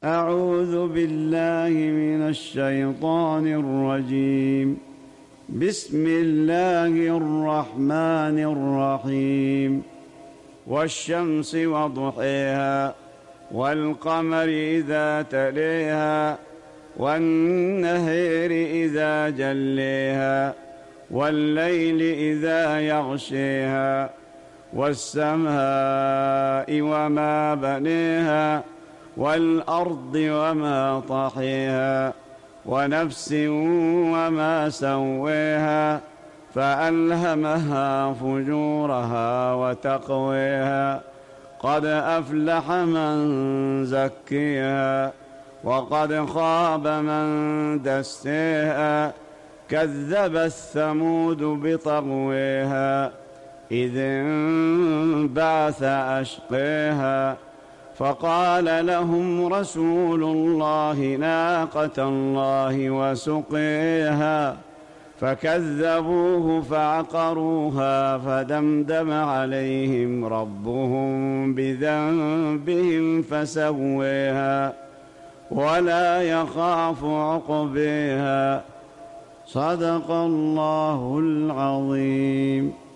أعوذ بالله من الشيطان الرجيم. بسم الله الرحمن الرحيم. والشمس وضحيها والقمر إذا تليها والنهر إذا جليها والليل إذا يغشيها والسماء وما بنيها والأرض وما طحيها ونفس وما سويها فألهمها فجورها وتقويها قد أفلح من زكيها وقد خاب من دسيها كذبت ثمود بطغويها إذ انبعث أشقيها فقال لهم رسول الله ناقة الله وسقيها فكذبوه فعقروها فدمدم عليهم ربهم بذنبهم فسويها ولا يخاف عقبيها. صدق الله العظيم.